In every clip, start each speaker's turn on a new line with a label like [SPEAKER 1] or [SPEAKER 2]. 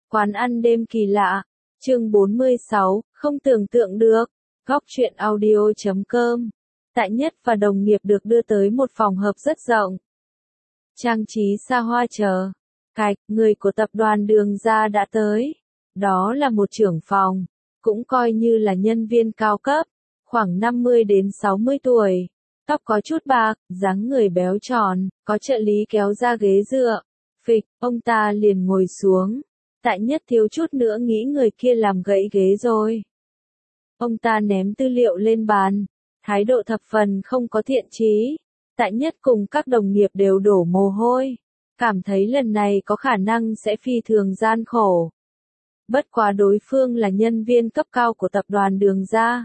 [SPEAKER 1] Quán ăn đêm kỳ lạ. Chương 46, không tưởng tượng được. Góc truyện audio.com. Tại Nhất và đồng nghiệp được đưa tới một phòng hợp rất rộng. Trang trí xa hoa chờ. Cạch, người của tập đoàn Đường Ra đã tới. Đó là một trưởng phòng, cũng coi như là nhân viên cao cấp, khoảng 50 đến 60 tuổi. Tóc có chút bạc, dáng người béo tròn, có trợ lý kéo ra ghế dựa. Phịch, ông ta liền ngồi xuống. Tại Nhất thiếu chút nữa nghĩ người kia làm gãy ghế rồi. Ông ta ném tư liệu lên bàn, thái độ thập phần không có thiện chí. Tại Nhất cùng các đồng nghiệp đều đổ mồ hôi, cảm thấy lần này có khả năng sẽ phi thường gian khổ. Bất quá đối phương là nhân viên cấp cao của tập đoàn Đường Ra.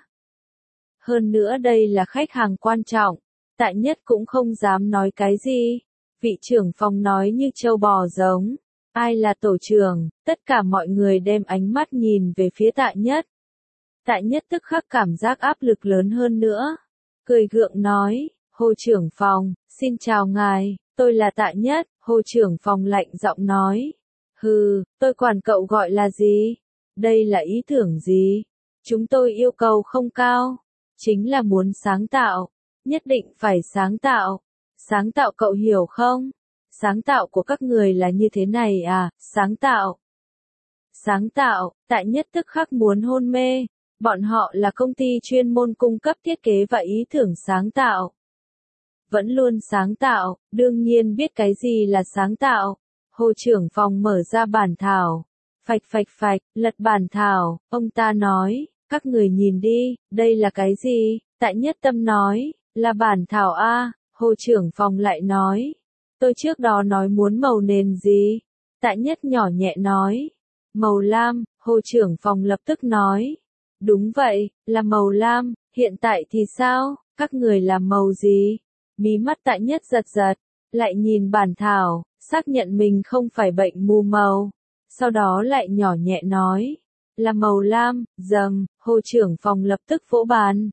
[SPEAKER 1] Hơn nữa đây là khách hàng quan trọng, Tại Nhất cũng không dám nói cái gì. Vị trưởng phòng nói như trâu bò giống. Ai là tổ trưởng, tất cả mọi người đem ánh mắt nhìn về phía Tại Nhất. Tại Nhất tức khắc cảm giác áp lực lớn hơn nữa. Cười gượng nói, Hồ trưởng phòng, xin chào ngài, tôi là Tại Nhất. Hồ trưởng phòng lạnh giọng nói. Hừ, tôi quản cậu gọi là gì? Đây là ý tưởng gì? Chúng tôi yêu cầu không cao, chính là muốn sáng tạo, nhất định phải sáng tạo. Sáng tạo cậu hiểu không? Sáng tạo của các người là như thế này à, sáng tạo. Sáng tạo, Tại Nhất tức khắc muốn hôn mê. Bọn họ là công ty chuyên môn cung cấp thiết kế và ý tưởng sáng tạo. Vẫn luôn sáng tạo, đương nhiên biết cái gì là sáng tạo. Hồ trưởng phòng mở ra bản thảo. Phạch phạch phạch, lật bản thảo, ông ta nói, các người nhìn đi, đây là cái gì? Tại Nhất tâm nói, là bản thảo A. Hồ trưởng phòng lại nói, tôi trước đó nói muốn màu nền gì? Tại Nhất nhỏ nhẹ nói, màu lam. Hồ trưởng phòng lập tức nói, đúng vậy, là màu lam. Hiện tại thì sao? Các người làm màu gì? Mí mắt Tại Nhất giật giật, lại nhìn bản thảo, xác nhận mình không phải bệnh mù màu. Sau đó lại nhỏ nhẹ nói, là màu lam. Dầm, Hồ trưởng phòng lập tức vỗ bàn,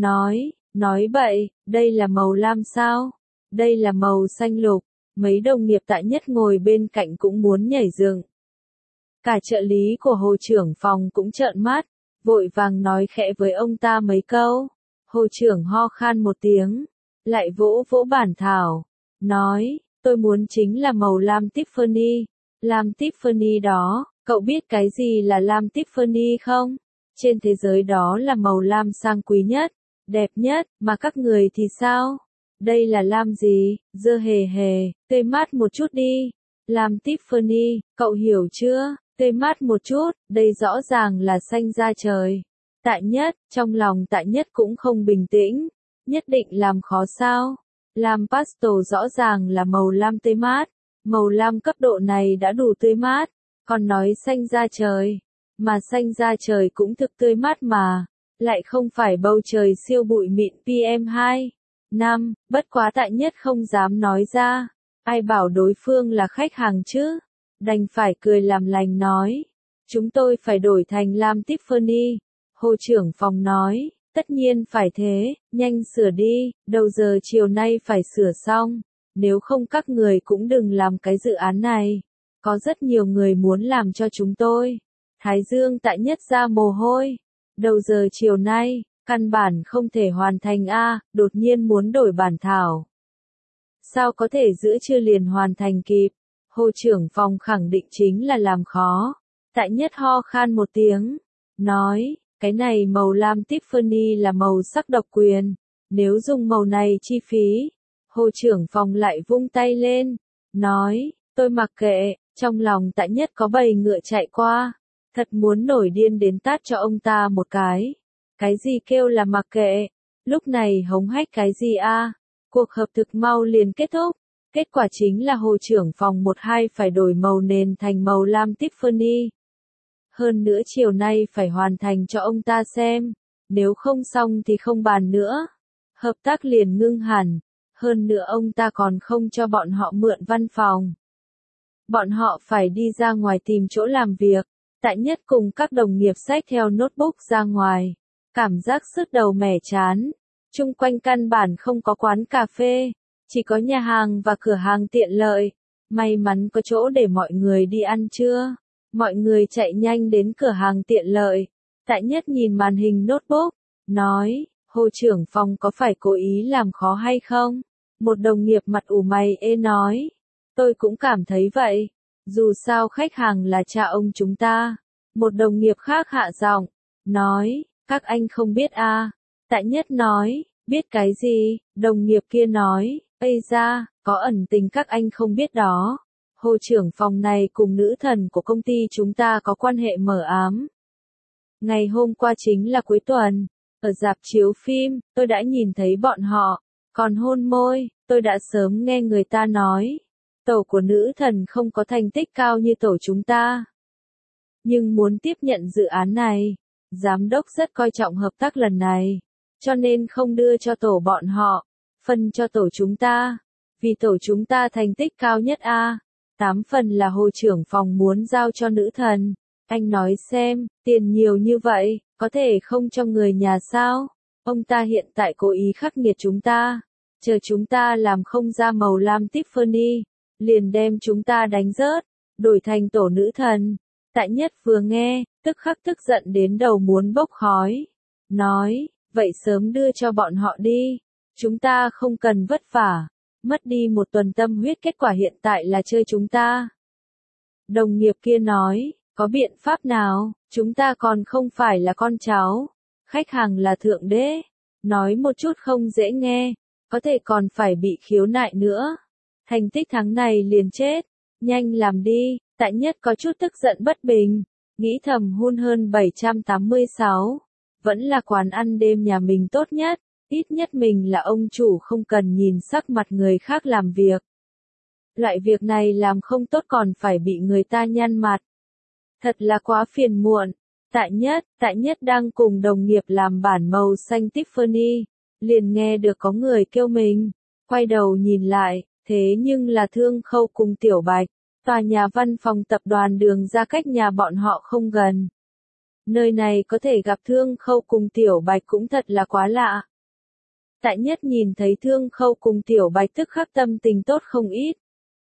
[SPEAKER 1] nói bậy, đây là màu lam sao? Đây là màu xanh lục. Mấy đồng nghiệp Tại Nhất ngồi bên cạnh cũng muốn nhảy dựng. Cả trợ lý của Hồ trưởng phòng cũng trợn mắt, vội vàng nói khẽ với ông ta mấy câu. Hồ trưởng ho khan một tiếng, lại vỗ vỗ bản thảo, nói, tôi muốn chính là màu lam Tiffany. Lam Tiffany đó, cậu biết cái gì là lam Tiffany không? Trên thế giới đó là màu lam sang quý nhất, đẹp nhất, mà các người thì sao? Đây là lam gì? Dơ hề hề, tê mát một chút đi. Lam Tiffany, cậu hiểu chưa? Tê mát một chút, đây rõ ràng là xanh da trời. Tại Nhất, trong lòng Tại Nhất cũng không bình tĩnh. Nhất định làm khó sao? Lam pastel rõ ràng là màu lam tươi mát. Màu lam cấp độ này đã đủ tươi mát. Còn nói xanh da trời. Mà xanh da trời cũng thực tươi mát mà. Lại không phải bầu trời siêu bụi mịn PM2. Bất quá Tại Nhất không dám nói ra. Ai bảo đối phương là khách hàng chứ? Đành phải cười làm lành nói. Chúng tôi phải đổi thành lam Tiffany. Hồ trưởng phòng nói. Tất nhiên phải thế, nhanh sửa đi, đầu giờ chiều nay phải sửa xong. Nếu không các người cũng đừng làm cái dự án này. Có rất nhiều người muốn làm cho chúng tôi. Thái dương Tại Nhất ra mồ hôi. Đầu giờ chiều nay, căn bản không thể hoàn thành a, đột nhiên muốn đổi bản thảo. Sao có thể giữa trưa liền hoàn thành kịp? Hồ trưởng phòng khẳng định chính là làm khó. Tại Nhất ho khan một tiếng, nói, cái này màu lam Tiffany là màu sắc độc quyền. Nếu dùng màu này chi phí. Hồ trưởng phòng lại vung tay lên, nói, tôi mặc kệ. Trong lòng Tại Nhất có bầy ngựa chạy qua. Thật muốn nổi điên đến tát cho ông ta một cái. Cái gì kêu là mặc kệ? Lúc này hống hách cái gì a? Cuộc hợp thực mau liền kết thúc. Kết quả chính là Hồ trưởng phòng 12 phải đổi màu nền thành màu lam Tiffany. Hơn nữa chiều nay phải hoàn thành cho ông ta xem. Nếu không xong thì không bàn nữa. Hợp tác liền ngưng hẳn. Hơn nữa ông ta còn không cho bọn họ mượn văn phòng. Bọn họ phải đi ra ngoài tìm chỗ làm việc. Tại Nhất cùng các đồng nghiệp xách theo notebook ra ngoài. Cảm giác sứt đầu mẻ chán. Chung quanh căn bản không có quán cà phê. Chỉ có nhà hàng và cửa hàng tiện lợi. May mắn có chỗ để mọi người đi ăn trưa. Mọi người chạy nhanh đến cửa hàng tiện lợi. Tại Nhất nhìn màn hình notebook, nói, Hồ trưởng phòng có phải cố ý làm khó hay không? Một đồng nghiệp mặt ủ mày nói, tôi cũng cảm thấy vậy. Dù sao khách hàng là cha ông chúng ta. Một đồng nghiệp khác hạ giọng, nói, các anh không biết à. Tại Nhất nói, biết cái gì? Đồng nghiệp kia nói, ây da, có ẩn tình các anh không biết đó. Hồ trưởng phòng này cùng nữ thần của công ty chúng ta có quan hệ mờ ám. Ngày hôm qua chính là cuối tuần, ở rạp chiếu phim, tôi đã nhìn thấy bọn họ, còn hôn môi, tôi đã sớm nghe người ta nói. Tổ của nữ thần không có thành tích cao như tổ chúng ta. Nhưng muốn tiếp nhận dự án này, giám đốc rất coi trọng hợp tác lần này, cho nên không đưa cho tổ bọn họ, phân cho tổ chúng ta. Vì tổ chúng ta thành tích cao nhất a. 8 phần là Hồ trưởng phòng muốn giao cho nữ thần. Anh nói xem, tiền nhiều như vậy, có thể không cho người nhà sao? Ông ta hiện tại cố ý khắc nghiệt chúng ta. Chờ chúng ta làm không ra màu lam Tiffany, liền đem chúng ta đánh rớt, đổi thành tổ nữ thần. Tại Nhất vừa nghe, tức khắc tức giận đến đầu muốn bốc khói. Nói, vậy sớm đưa cho bọn họ đi. Chúng ta không cần vất vả. Mất đi một tuần tâm huyết kết quả hiện tại là chơi chúng ta. Đồng nghiệp kia nói, có biện pháp nào, chúng ta còn không phải là con cháu. Khách hàng là thượng đế. Nói một chút không dễ nghe, có thể còn phải bị khiếu nại nữa. Thành tích tháng này liền chết, nhanh làm đi. Tại Nhất có chút tức giận bất bình, nghĩ thầm hun hơn 786. Vẫn là quán ăn đêm nhà mình tốt nhất, ít nhất mình là ông chủ không cần nhìn sắc mặt người khác làm việc. Loại việc này làm không tốt còn phải bị người ta nhăn mặt. Thật là quá phiền muộn. Tại Nhất đang cùng đồng nghiệp làm bản màu xanh Tiffany, liền nghe được có người kêu mình, quay đầu nhìn lại, thế nhưng là Thương Khâu cùng Tiểu Bạch. Tòa nhà văn phòng tập đoàn Đường ra cách nhà bọn họ không gần. Nơi này có thể gặp Thương Khâu cùng Tiểu Bạch cũng thật là quá lạ. Tại Nhất nhìn thấy Thương Khâu cùng Tiểu Bạch tức khắc tâm tình tốt không ít.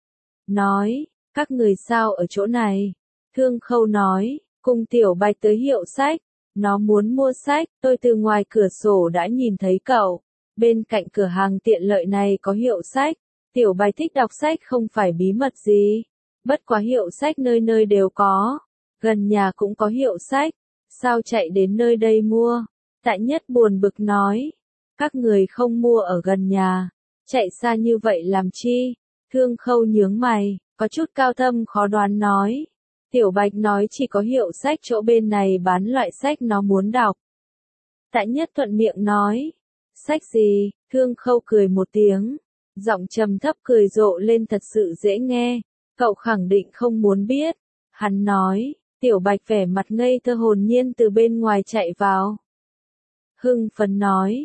[SPEAKER 1] Nói, các người sao ở chỗ này? Thương Khâu nói, cùng Tiểu Bạch tới hiệu sách. Nó muốn mua sách, tôi từ ngoài cửa sổ đã nhìn thấy cậu. Bên cạnh cửa hàng tiện lợi này có hiệu sách. Tiểu Bạch thích đọc sách không phải bí mật gì. Bất quá hiệu sách nơi nơi đều có. Gần nhà cũng có hiệu sách. Sao chạy đến nơi đây mua? Tại Nhất buồn bực nói. Các người không mua ở gần nhà. Chạy xa như vậy làm chi? Thương Khâu nhướng mày, có chút cao thâm khó đoán nói. Tiểu Bạch nói chỉ có hiệu sách chỗ bên này bán loại sách nó muốn đọc. Tại Nhất thuận miệng nói. Sách gì? Thương Khâu cười một tiếng. Giọng trầm thấp cười rộ lên thật sự dễ nghe. Cậu khẳng định không muốn biết. Hắn nói, Tiểu Bạch vẻ mặt ngây thơ hồn nhiên từ bên ngoài chạy vào. Hưng phấn nói,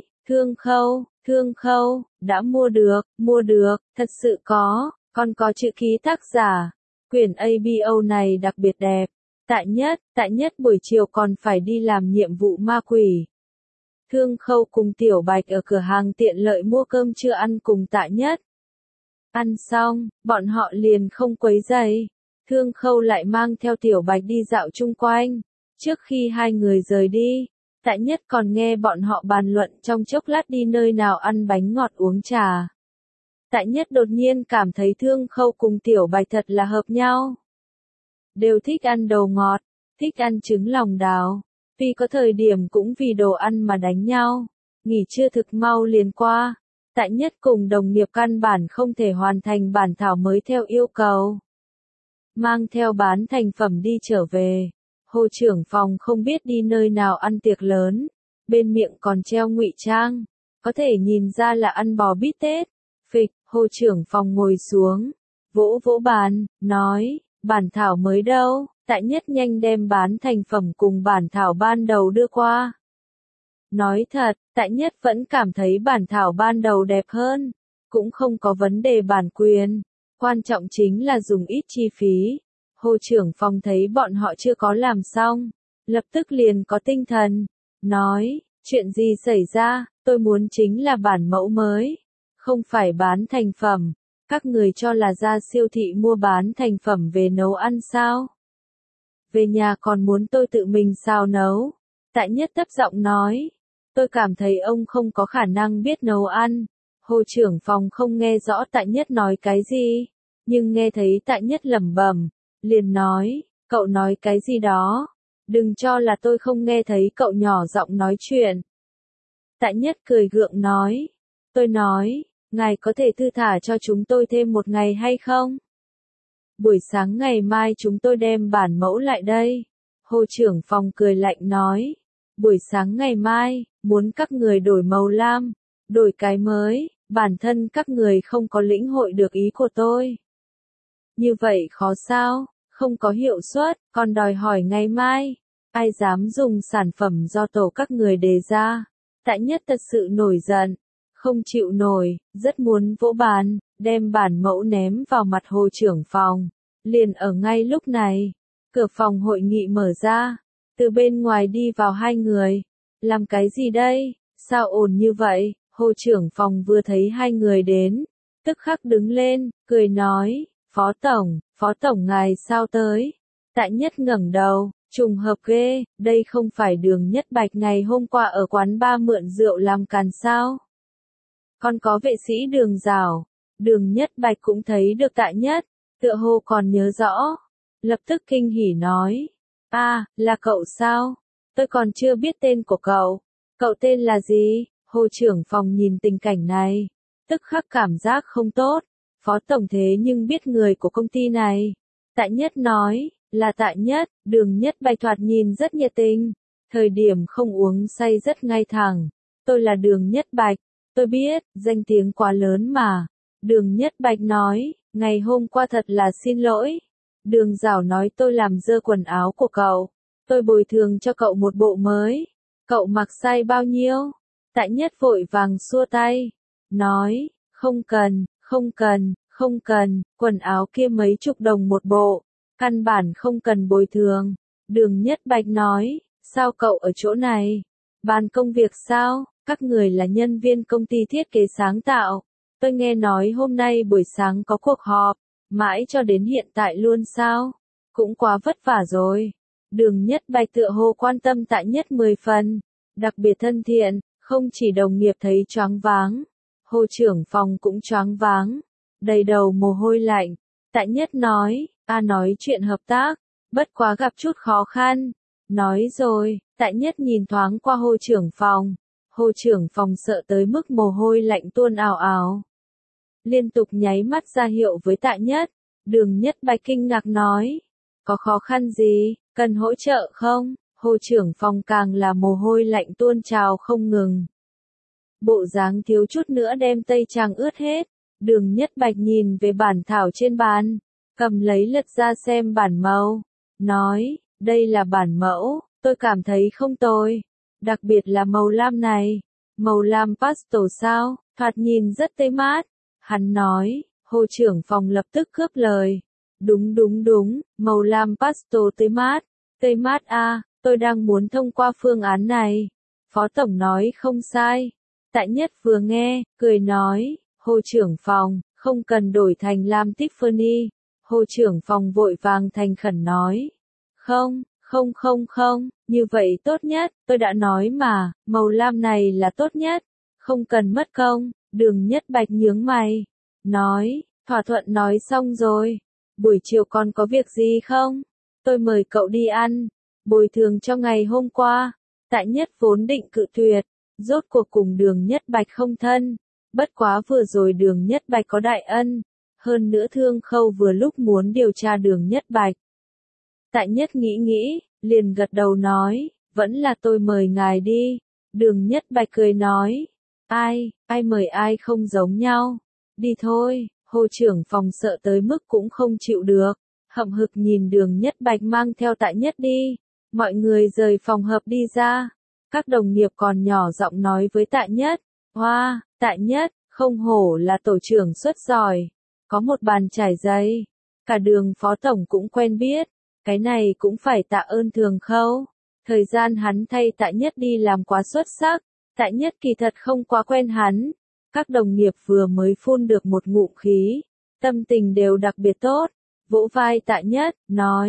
[SPEAKER 1] Thương Khâu, đã mua được, thật sự có, còn có chữ ký tác giả. Quyển ABO này đặc biệt đẹp. Tại Nhất buổi chiều còn phải đi làm nhiệm vụ ma quỷ. Thương Khâu cùng Tiểu Bạch ở cửa hàng tiện lợi mua cơm trưa ăn cùng Tại Nhất. Ăn xong, bọn họ liền không quấy rầy. Thương Khâu lại mang theo Tiểu Bạch đi dạo chung quanh. Trước khi hai người rời đi, Tại Nhất còn nghe bọn họ bàn luận trong chốc lát đi nơi nào ăn bánh ngọt uống trà. Tại Nhất đột nhiên cảm thấy Thương Khâu cùng Tiểu Bạch thật là hợp nhau. Đều thích ăn đồ ngọt, thích ăn trứng lòng đào. Vì có thời điểm cũng vì đồ ăn mà đánh nhau. Nghỉ trưa thực mau liền qua. Tại Nhất cùng đồng nghiệp căn bản không thể hoàn thành bản thảo mới theo yêu cầu. Mang theo bán thành phẩm đi trở về. Hồ trưởng phòng không biết đi nơi nào ăn tiệc lớn. Bên miệng còn treo ngụy trang. Có thể nhìn ra là ăn bò bít tết. Phịch, Hồ trưởng phòng ngồi xuống. Vỗ vỗ bàn, nói, bản thảo mới đâu. Tại Nhất nhanh đem bán thành phẩm cùng bản thảo ban đầu đưa qua. Nói thật, Tại Nhất vẫn cảm thấy bản thảo ban đầu đẹp hơn. Cũng không có vấn đề bản quyền. Quan trọng chính là dùng ít chi phí. Hồ trưởng phòng thấy bọn họ chưa có làm xong. Lập tức liền có tinh thần. Nói, chuyện gì xảy ra, tôi muốn chính là bản mẫu mới. Không phải bán thành phẩm. Các người cho là ra siêu thị mua bán thành phẩm về nấu ăn sao? về nhà còn muốn tôi tự mình xào nấu. Tại Nhất thấp giọng nói, tôi cảm thấy ông không có khả năng biết nấu ăn. Hồ trưởng phòng không nghe rõ Tại Nhất nói cái gì, nhưng nghe thấy Tại Nhất lẩm bẩm, liền nói, cậu nói cái gì đó, đừng cho là tôi không nghe thấy cậu nhỏ giọng nói chuyện. Tại Nhất cười gượng nói, tôi nói, ngài có thể thư thả cho chúng tôi thêm một ngày hay không? Buổi sáng ngày mai chúng tôi đem bản mẫu lại đây. Hồ trưởng phòng cười lạnh nói, buổi sáng ngày mai, muốn các người đổi màu lam, đổi cái mới, bản thân các người không có lĩnh hội được ý của tôi. Như vậy khó sao, không có hiệu suất, còn đòi hỏi ngày mai, ai dám dùng sản phẩm do tổ các người đề ra. Tại Nhất thật sự nổi giận, không chịu nổi, rất muốn vỗ bàn, đem bản mẫu ném vào mặt hồ trưởng phòng. Liền ở ngay lúc này, cửa phòng hội nghị mở ra, từ bên ngoài đi vào hai người. Làm cái gì đây, sao ồn như vậy? Hồ trưởng phòng vừa thấy hai người đến, tức khắc đứng lên, cười nói, Phó Tổng ngài sao tới? Tại Nhất ngẩng đầu, trùng hợp ghê, đây không phải Đường Nhất Bạch ngày hôm qua ở quán ba mượn rượu làm càn sao? Còn có vệ sĩ Đường Giảo, Đường Nhất Bạch cũng thấy được Tại Nhất, tựa hồ còn nhớ rõ, lập tức kinh hỉ nói, là cậu sao? Tôi còn chưa biết tên của cậu, cậu tên là gì? Hồ trưởng phòng nhìn tình cảnh này, tức khắc cảm giác không tốt, Phó Tổng thế nhưng biết người của công ty này. Tại Nhất nói, là Tại Nhất, Đường Nhất Bạch thoạt nhìn rất nhiệt tình, thời điểm không uống say rất ngay thẳng, tôi là Đường Nhất Bạch, tôi biết, danh tiếng quá lớn mà. Đường Nhất Bạch nói, ngày hôm qua thật là xin lỗi. Đường Giảo nói tôi làm dơ quần áo của cậu, tôi bồi thường cho cậu một bộ mới, cậu mặc size bao nhiêu? Tại Nhất vội vàng xua tay, nói, không cần, quần áo kia mấy chục đồng một bộ, căn bản không cần bồi thường. Đường Nhất Bạch nói, sao cậu ở chỗ này? Bàn công việc sao? Các người là nhân viên công ty thiết kế sáng tạo. Tôi nghe nói hôm nay buổi sáng có cuộc họp, mãi cho đến hiện tại luôn sao? Cũng quá vất vả rồi. Đường Nhất Bạch tựa hồ quan tâm Tại Nhất 10 phần, đặc biệt thân thiện, không chỉ đồng nghiệp thấy choáng váng, hồ trưởng phòng cũng choáng váng, đầy đầu mồ hôi lạnh. Tại Nhất nói, nói chuyện hợp tác, bất quá gặp chút khó khăn. Nói rồi, Tại Nhất nhìn thoáng qua hồ trưởng phòng. Hồ trưởng phòng sợ tới mức mồ hôi lạnh tuôn ào ào. Liên tục nháy mắt ra hiệu với Tại Nhất. Đường Nhất Bạch kinh ngạc nói, có khó khăn gì, cần hỗ trợ không? Hồ trưởng phòng càng là mồ hôi lạnh tuôn trào không ngừng. Bộ dáng thiếu chút nữa đem tây trang ướt hết. Đường Nhất Bạch nhìn về bản thảo trên bàn, cầm lấy lật ra xem bản mẫu, nói, đây là bản mẫu, tôi cảm thấy không tồi, đặc biệt là màu lam này, màu lam pastel sao, thoạt nhìn rất tươi mát. Hắn nói, hồ trưởng phòng lập tức cướp lời, đúng, màu lam pastel tươi mát tôi đang muốn thông qua phương án này. Phó Tổng nói không sai. Tại Nhất vừa nghe, cười nói, hồ trưởng phòng, không cần đổi thành lam Tiffany. Hồ trưởng phòng vội vàng thành khẩn nói, không, như vậy tốt nhất, tôi đã nói mà, màu lam này là tốt nhất, không cần mất công. Đường Nhất Bạch nhướng mày, nói, thỏa thuận nói xong rồi, buổi chiều còn có việc gì không? Tôi mời cậu đi ăn, bồi thường cho ngày hôm qua. Tại Nhất vốn định cự tuyệt, rốt cuộc cùng Đường Nhất Bạch không thân, bất quá vừa rồi Đường Nhất Bạch có đại ân, hơn nữa Thương Khâu vừa lúc muốn điều tra Đường Nhất Bạch. Tại Nhất nghĩ, liền gật đầu nói, vẫn là tôi mời ngài đi. Đường Nhất Bạch cười nói, ai mời ai không giống nhau, đi thôi. Hồ trưởng phòng sợ tới mức cũng không chịu được, hậm hực nhìn Đường Nhất Bạch mang theo Tại Nhất đi. Mọi người rời phòng họp đi ra, các đồng nghiệp còn nhỏ giọng nói với Tại Nhất, wow, Tại Nhất, không hổ là tổ trưởng xuất giỏi, có một bàn trải giấy, cả Đường Phó Tổng cũng quen biết, cái này cũng phải tạ ơn Thường Khâu, thời gian hắn thay Tại Nhất đi làm quá xuất sắc, Tại Nhất kỳ thật không quá quen hắn. Các đồng nghiệp vừa mới phun được một ngụm khí, tâm tình đều đặc biệt tốt, vỗ vai Tại Nhất, nói,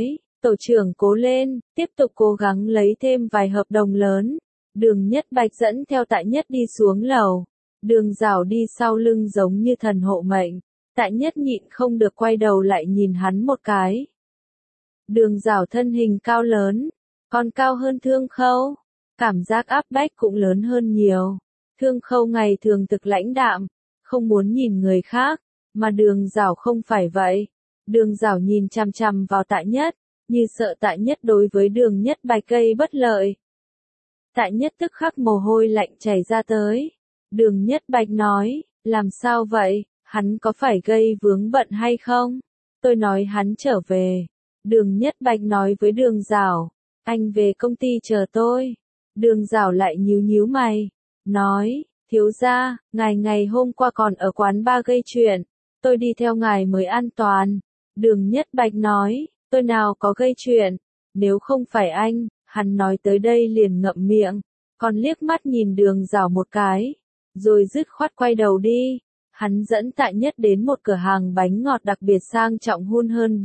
[SPEAKER 1] Tổ trưởng cố lên, tiếp tục cố gắng lấy thêm vài hợp đồng lớn. Đường Nhất Bạch dẫn theo Tạ Nhất đi xuống lầu. Đường Giảo đi sau lưng giống như thần hộ mệnh. Tạ Nhất nhịn không được quay đầu lại nhìn hắn một cái. Đường Giảo thân hình cao lớn, còn cao hơn Thương Khâu. Cảm giác áp bách cũng lớn hơn nhiều. Thương Khâu ngày thường thực lãnh đạm, không muốn nhìn người khác, mà Đường Giảo không phải vậy. Đường Giảo nhìn chằm chằm vào Tạ Nhất, như sợ Tạ Nhất đối với Đường Nhất Bạch gây bất lợi. Tạ Nhất tức khắc mồ hôi lạnh chảy ra tới. Đường Nhất Bạch nói, làm sao vậy, hắn có phải gây vướng bận hay không? Tôi nói hắn trở về. Đường Nhất Bạch nói với Đường Giảo, anh về công ty chờ tôi. Đường Giảo lại nhíu nhíu mày, nói, thiếu gia, ngài ngày hôm qua còn ở quán bar gây chuyện, tôi đi theo ngài mới an toàn. Đường Nhất Bạch nói, tôi nào có gây chuyện, nếu không phải anh, hắn nói tới đây liền ngậm miệng, còn liếc mắt nhìn Đường Giảo một cái, rồi dứt khoát quay đầu đi. Hắn dẫn Tạ Nhất đến một cửa hàng bánh ngọt đặc biệt sang trọng hơn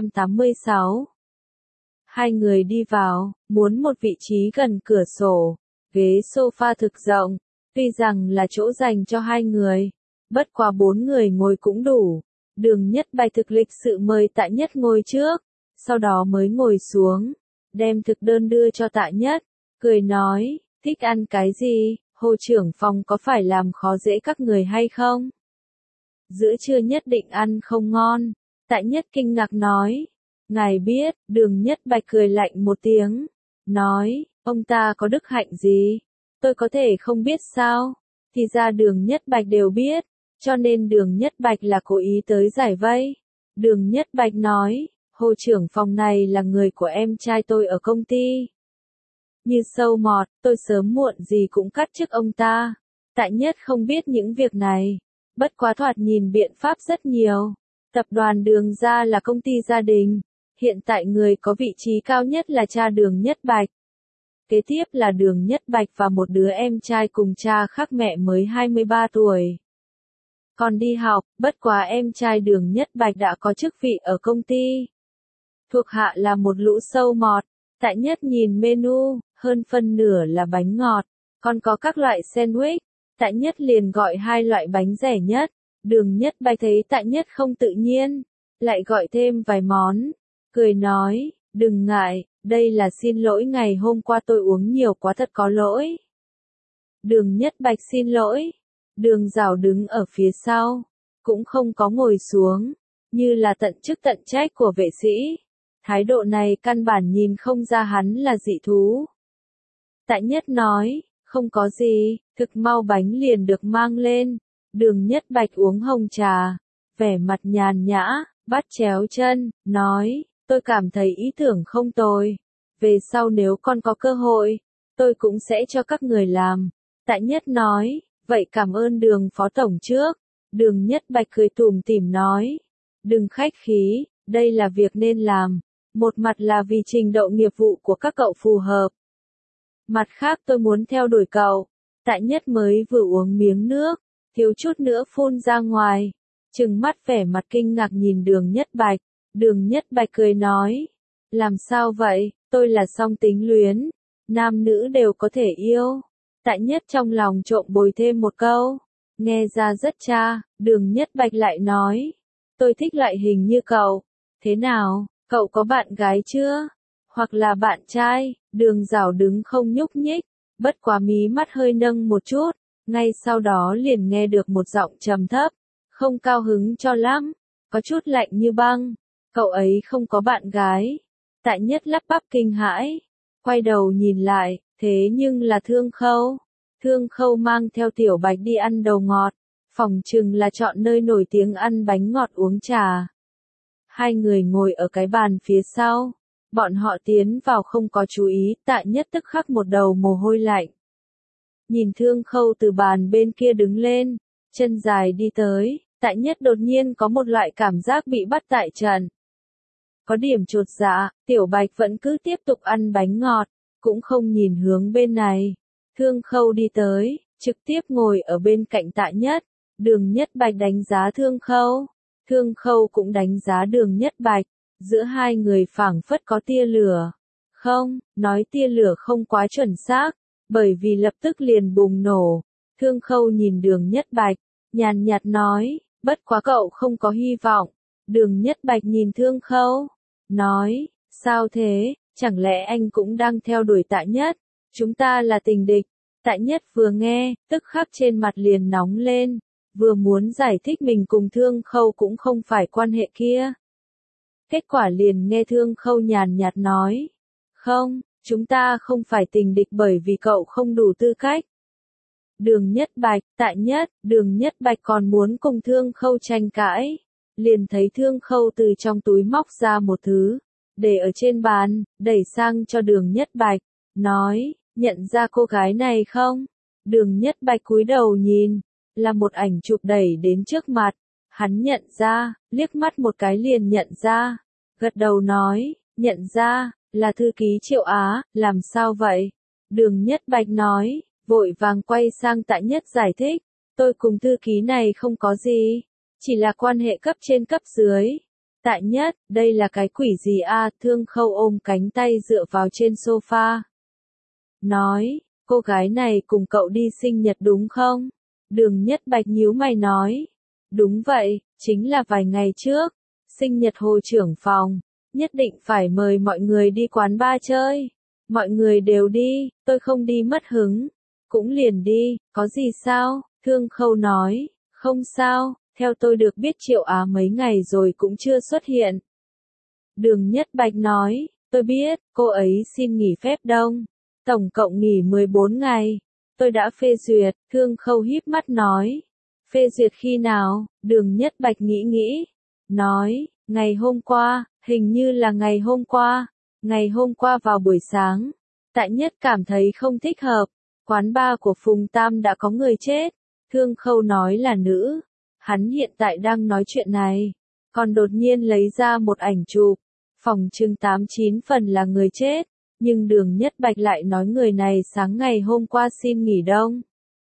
[SPEAKER 1] 786. Hai người đi vào, muốn một vị trí gần cửa sổ, ghế sofa thực rộng, tuy rằng là chỗ dành cho hai người, bất quá 4 người ngồi cũng đủ. Đường Nhất Bạch thực lịch sự mời Tạ Nhất ngồi trước, sau đó mới ngồi xuống, đem thực đơn đưa cho Tạ Nhất, cười nói, thích ăn cái gì, Hồ trưởng phòng có phải làm khó dễ các người hay không? Giữa trưa nhất định ăn không ngon. Tạ Nhất kinh ngạc nói. Ngài biết, Đường Nhất Bạch cười lạnh một tiếng. Nói, ông ta có đức hạnh gì? Tôi có thể không biết sao? Thì ra Đường Nhất Bạch đều biết, cho nên Đường Nhất Bạch là cố ý tới giải vây. Đường Nhất Bạch nói, Hồ trưởng phòng này là người của em trai tôi ở công ty. Như sâu mọt, tôi sớm muộn gì cũng cắt chức ông ta. Tạ Nhất không biết những việc này. Bất quá thoạt nhìn biện pháp rất nhiều. Tập đoàn Đường gia là công ty gia đình. Hiện tại người có vị trí cao nhất là cha Đường Nhất Bạch. Kế tiếp là Đường Nhất Bạch và một đứa em trai cùng cha khác mẹ mới 23 tuổi. Còn đi học, bất quá em trai Đường Nhất Bạch đã có chức vị ở công ty. Thuộc hạ là một lũ sâu mọt. Tạ Nhất nhìn menu, hơn phân nửa là bánh ngọt, còn có các loại sandwich. Tạ Nhất liền gọi 2 loại bánh rẻ nhất. Đường Nhất Bạch thấy Tạ Nhất không tự nhiên, lại gọi thêm vài món, cười nói, đừng ngại, đây là xin lỗi ngày hôm qua tôi uống nhiều quá thật có lỗi. Đường Nhất Bạch xin lỗi. Đường Giảo đứng ở phía sau, cũng không có ngồi xuống, như là tận chức tận trách của vệ sĩ. Thái độ này căn bản nhìn không ra hắn là dị thú. Tạ Nhất nói, không có gì, thực mau bánh liền được mang lên. Đường Nhất Bạch uống hồng trà, vẻ mặt nhàn nhã, bắt chéo chân, nói, tôi cảm thấy ý tưởng không tồi. Về sau nếu còn có cơ hội, tôi cũng sẽ cho các người làm. Tạ Nhất nói, vậy cảm ơn Đường phó tổng trước. Đường Nhất Bạch cười tủm tỉm nói, đừng khách khí, đây là việc nên làm. Một mặt là vì trình độ nghiệp vụ của các cậu phù hợp. Mặt khác tôi muốn theo đuổi cậu. Tạ Nhất mới vừa uống miếng nước, thiếu chút nữa phun ra ngoài. Trừng mắt vẻ mặt kinh ngạc nhìn Đường Nhất Bạch. Đường Nhất Bạch cười nói, làm sao vậy, tôi là song tính luyến, nam nữ đều có thể yêu. Tạ Nhất trong lòng trộm bồi thêm một câu, nghe ra rất cha. Đường Nhất Bạch lại nói, tôi thích loại hình như cậu. Thế nào, cậu có bạn gái chưa? Hoặc là bạn trai? Đường Giảo đứng không nhúc nhích, bất quá mí mắt hơi nâng một chút, ngay sau đó liền nghe được một giọng trầm thấp, không cao hứng cho lắm, có chút lạnh như băng. Cậu ấy không có bạn gái. Tạ Nhất lắp bắp kinh hãi, quay đầu nhìn lại, thế nhưng là Thương Khâu. Thương Khâu mang theo Tiểu Bạch đi ăn đầu ngọt, phỏng chừng là chọn nơi nổi tiếng ăn bánh ngọt uống trà. Hai người ngồi ở cái bàn phía sau, bọn họ tiến vào không có chú ý, Tạ Nhất tức khắc một đầu mồ hôi lạnh. Nhìn Thương Khâu từ bàn bên kia đứng lên, chân dài đi tới, Tạ Nhất đột nhiên có một loại cảm giác bị bắt tại trận. Có điểm chột dạ, Tiểu Bạch vẫn cứ tiếp tục ăn bánh ngọt, cũng không nhìn hướng bên này. Thương Khâu đi tới, trực tiếp ngồi ở bên cạnh Tạ Nhất. Đường Nhất Bạch đánh giá Thương Khâu. Thương Khâu cũng đánh giá Đường Nhất Bạch. Giữa hai người phảng phất có tia lửa. Không, nói tia lửa không quá chuẩn xác, bởi vì lập tức liền bùng nổ. Thương Khâu nhìn Đường Nhất Bạch, nhàn nhạt nói, bất quá cậu không có hy vọng. Đường Nhất Bạch nhìn Thương Khâu, nói, sao thế, chẳng lẽ anh cũng đang theo đuổi Tạ Nhất? Chúng ta là tình địch. Tạ Nhất vừa nghe, tức khắc trên mặt liền nóng lên, vừa muốn giải thích mình cùng Thương Khâu cũng không phải quan hệ kia. Kết quả liền nghe Thương Khâu nhàn nhạt nói, không, chúng ta không phải tình địch bởi vì cậu không đủ tư cách. Đường Nhất Bạch, Tạ Nhất, Đường Nhất Bạch còn muốn cùng Thương Khâu tranh cãi. Liền thấy Thương Khâu từ trong túi móc ra một thứ, để ở trên bàn, đẩy sang cho Đường Nhất Bạch, nói, nhận ra cô gái này không? Đường Nhất Bạch cúi đầu nhìn, là một ảnh chụp đẩy đến trước mặt, hắn nhận ra, liếc mắt một cái liền nhận ra, gật đầu nói, nhận ra, là thư ký Triệu Á, làm sao vậy? Đường Nhất Bạch nói, vội vàng quay sang Tạ Nhất giải thích, tôi cùng thư ký này không có gì, chỉ là quan hệ cấp trên cấp dưới. Tạ Nhất, đây là cái quỷ gì a? Thương Khâu ôm cánh tay dựa vào trên sofa. Nói, cô gái này cùng cậu đi sinh nhật đúng không? Đường Nhất Bạch nhíu mày nói, đúng vậy, chính là vài ngày trước, sinh nhật Hồ trưởng phòng, nhất định phải mời mọi người đi quán bar chơi. Mọi người đều đi, tôi không đi mất hứng, cũng liền đi, có gì sao? Thương Khâu nói, không sao, theo tôi được biết Triệu Á mấy ngày rồi cũng chưa xuất hiện. Đường Nhất Bạch nói, tôi biết, cô ấy xin nghỉ phép đông, tổng cộng nghỉ 14 ngày. Tôi đã phê duyệt, Thương Khâu híp mắt nói. Phê duyệt khi nào? Đường Nhất Bạch nghĩ nghĩ. Nói, ngày hôm qua, hình như là ngày hôm qua. Ngày hôm qua vào buổi sáng. Tạ Nhất cảm thấy không thích hợp. Quán bar của Phùng Tam đã có người chết. Thương Khâu nói là nữ. Hắn hiện tại đang nói chuyện này. Còn đột nhiên lấy ra một ảnh chụp. Phòng trưng 89 phần là người chết. Nhưng Đường Nhất Bạch lại nói người này sáng ngày hôm qua xin nghỉ đông.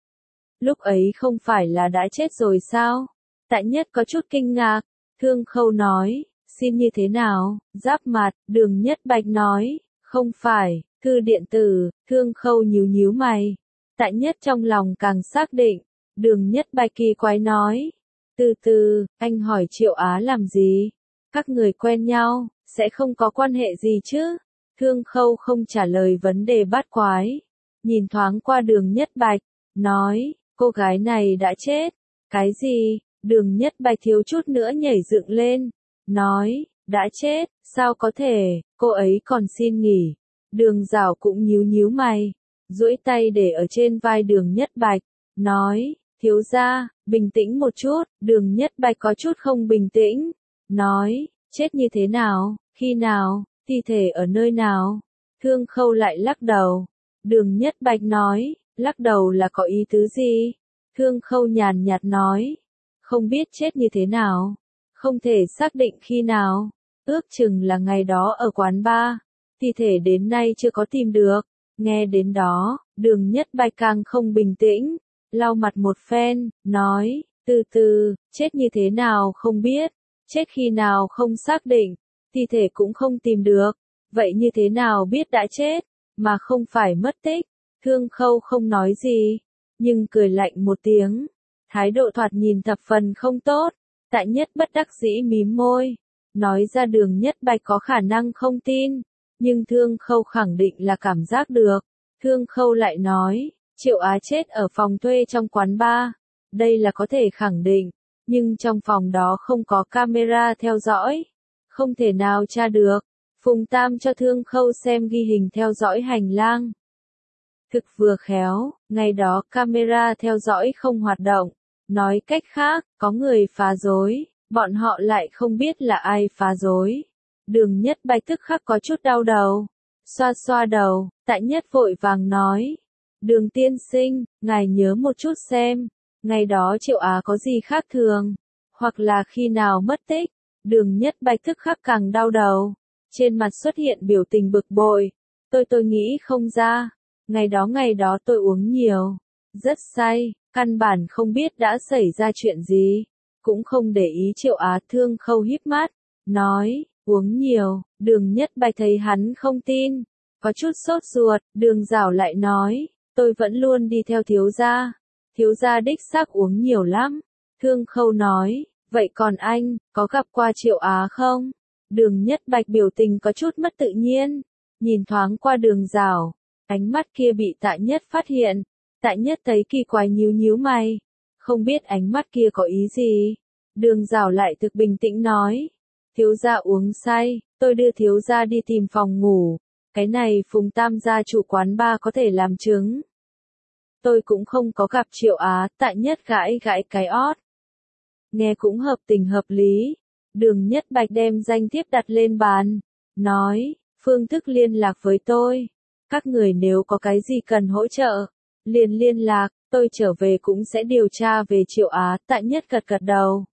[SPEAKER 1] Lúc ấy không phải là đã chết rồi sao? Tạ Nhất có chút kinh ngạc. Thương Khâu nói, xin như thế nào? Giáp mặt, Đường Nhất Bạch nói, không phải, thư điện tử. Thương Khâu nhíu nhíu mày. Tạ Nhất trong lòng càng xác định. Đường Nhất Bạch kỳ quái nói, từ từ, anh hỏi Triệu Á làm gì? Các người quen nhau, sẽ không có quan hệ gì chứ? Thương Khâu không trả lời vấn đề bát quái. Nhìn thoáng qua Đường Nhất Bạch, nói, cô gái này đã chết. Cái gì? Đường Nhất Bạch thiếu chút nữa nhảy dựng lên. Nói, đã chết, sao có thể, cô ấy còn xin nghỉ. Đường Giảo cũng nhíu nhíu mày, duỗi tay để ở trên vai Đường Nhất Bạch. Nói, thiếu gia, bình tĩnh một chút. Đường Nhất Bạch có chút không bình tĩnh. Nói, chết như thế nào, khi nào? Thi thể ở nơi nào? Thương Khâu lại lắc đầu. Đường Nhất Bạch nói, lắc đầu là có ý tứ gì? Thương Khâu nhàn nhạt nói, không biết chết như thế nào, không thể xác định khi nào, ước chừng là ngày đó ở quán bar, thi thể đến nay chưa có tìm được. Nghe đến đó, Đường Nhất Bạch càng không bình tĩnh, lau mặt một phen, nói, từ từ, chết như thế nào không biết, chết khi nào không xác định. Thi thể cũng không tìm được, vậy như thế nào biết đã chết, mà không phải mất tích? Thương Khâu không nói gì, nhưng cười lạnh một tiếng, thái độ thoạt nhìn thập phần không tốt. Tạ Nhất bất đắc dĩ mím môi, nói ra Đường Nhất Bạch có khả năng không tin, nhưng Thương Khâu khẳng định là cảm giác được. Thương Khâu lại nói, Triệu Á chết ở phòng thuê trong quán bar, đây là có thể khẳng định, nhưng trong phòng đó không có camera theo dõi. Không thể nào tra được. Phùng Tam cho Thương Khâu xem ghi hình theo dõi hành lang. Thực vừa khéo, ngày đó camera theo dõi không hoạt động. Nói cách khác, có người phá rối, bọn họ lại không biết là ai phá rối. Đường Nhất Bạch tức khắc có chút đau đầu. Xoa xoa đầu, Tạ Nhất vội vàng nói. Đường tiên sinh, ngài nhớ một chút xem. Ngày đó Triệu Á có gì khác thường? Hoặc là khi nào mất tích? Đường Nhất Bạch tức khắc càng đau đầu. Trên mặt xuất hiện biểu tình bực bội. Tôi nghĩ không ra. Ngày đó tôi uống nhiều. Rất say, căn bản không biết đã xảy ra chuyện gì. Cũng không để ý Triệu Á. Thương Khâu híp mắt. Nói, Uống nhiều, Đường Nhất Bạch thấy hắn không tin, có chút sốt ruột, Đường Giảo lại nói, tôi vẫn luôn đi theo thiếu gia đích xác uống nhiều lắm. Thương Khâu nói, vậy còn anh, có gặp qua Triệu Á không? Đường Nhất Bạch biểu tình có chút mất tự nhiên, nhìn thoáng qua Đường Giảo, ánh mắt kia bị Tạ Nhất phát hiện, Tạ Nhất thấy kỳ quái nhíu nhíu mày, không biết ánh mắt kia có ý gì. Đường Giảo lại thực bình tĩnh nói, thiếu gia uống say, tôi đưa thiếu gia đi tìm phòng ngủ, cái này Phùng Tam gia chủ quán bar có thể làm chứng. Tôi cũng không có gặp Triệu Á, Tạ Nhất gãi gãi cái ót. Nghe cũng hợp tình hợp lý. Đường Nhất Bạch đem danh thiếp đặt lên bàn, nói, phương thức liên lạc với tôi. Các người nếu có cái gì cần hỗ trợ, liền liên lạc, tôi trở về cũng sẽ điều tra về Triệu Á. Tạ Nhất gật gật đầu.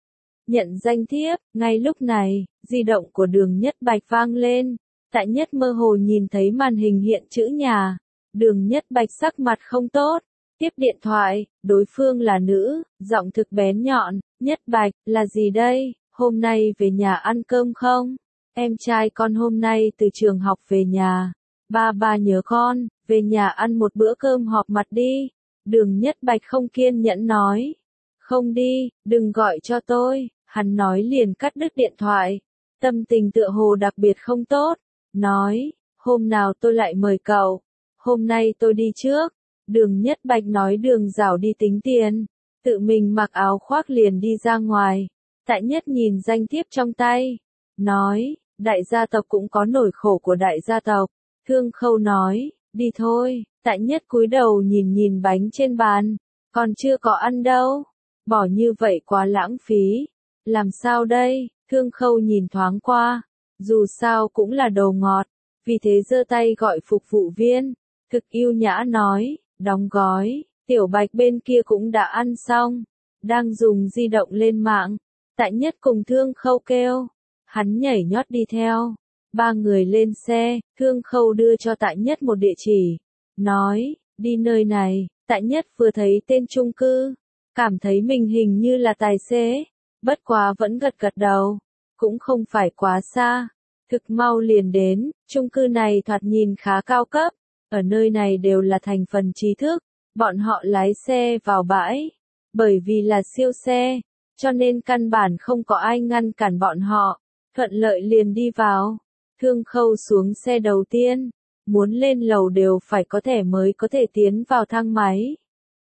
[SPEAKER 1] Nhận danh thiếp, ngay lúc này, di động của Đường Nhất Bạch vang lên. Tạ Nhất mơ hồ nhìn thấy màn hình hiện chữ nhà. Đường Nhất Bạch sắc mặt không tốt, tiếp điện thoại, đối phương là nữ, giọng thực bén nhọn, Nhất Bạch, là gì đây, hôm nay về nhà ăn cơm không? Em trai con hôm nay từ trường học về nhà, ba nhớ con, về nhà ăn một bữa cơm họp mặt đi. Đường Nhất Bạch không kiên nhẫn nói, không đi, đừng gọi cho tôi, hắn nói liền cắt đứt điện thoại, tâm tình tựa hồ đặc biệt không tốt, nói, hôm nào tôi lại mời cậu. Hôm nay tôi đi trước. Đường Nhất Bạch nói Đường Giảo đi tính tiền, tự mình mặc áo khoác liền đi ra ngoài. Tạ Nhất nhìn danh thiếp trong tay, nói, đại gia tộc cũng có nỗi khổ của đại gia tộc. Thương Khâu nói, đi thôi. Tạ Nhất cúi đầu nhìn nhìn bánh trên bàn, còn chưa có ăn đâu, bỏ như vậy quá lãng phí. Làm sao đây? Thương Khâu nhìn thoáng qua, dù sao cũng là đồ ngọt, vì thế giơ tay gọi phục vụ viên. Thực yêu nhã nói, đóng gói, Tiểu Bạch bên kia cũng đã ăn xong, đang dùng di động lên mạng. Tạ Nhất cùng Thương Khâu kêu, hắn nhảy nhót đi theo. Ba người lên xe, Thương Khâu đưa cho Tạ Nhất một địa chỉ, nói, đi nơi này. Tạ Nhất vừa thấy tên chung cư, cảm thấy mình hình như là tài xế, bất quá vẫn gật gật đầu, cũng không phải quá xa. Thực mau liền đến, chung cư này thoạt nhìn khá cao cấp. Ở nơi này đều là thành phần trí thức, bọn họ lái xe vào bãi, bởi vì là siêu xe, cho nên căn bản không có ai ngăn cản bọn họ, thuận lợi liền đi vào. Thương Khâu xuống xe đầu tiên, muốn lên lầu đều phải có thẻ mới có thể tiến vào thang máy.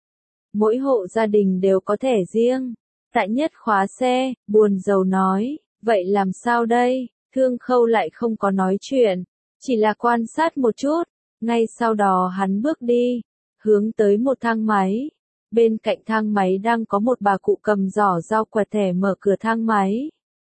[SPEAKER 1] Mỗi hộ gia đình đều có thẻ riêng. Tạ Nhất khóa xe, buồn rầu nói, vậy làm sao đây? Thương Khâu lại không có nói chuyện, chỉ là quan sát một chút. Ngay sau đó hắn bước đi, hướng tới một thang máy. Bên cạnh thang máy đang có một bà cụ cầm giỏ rau quẹt thẻ mở cửa thang máy.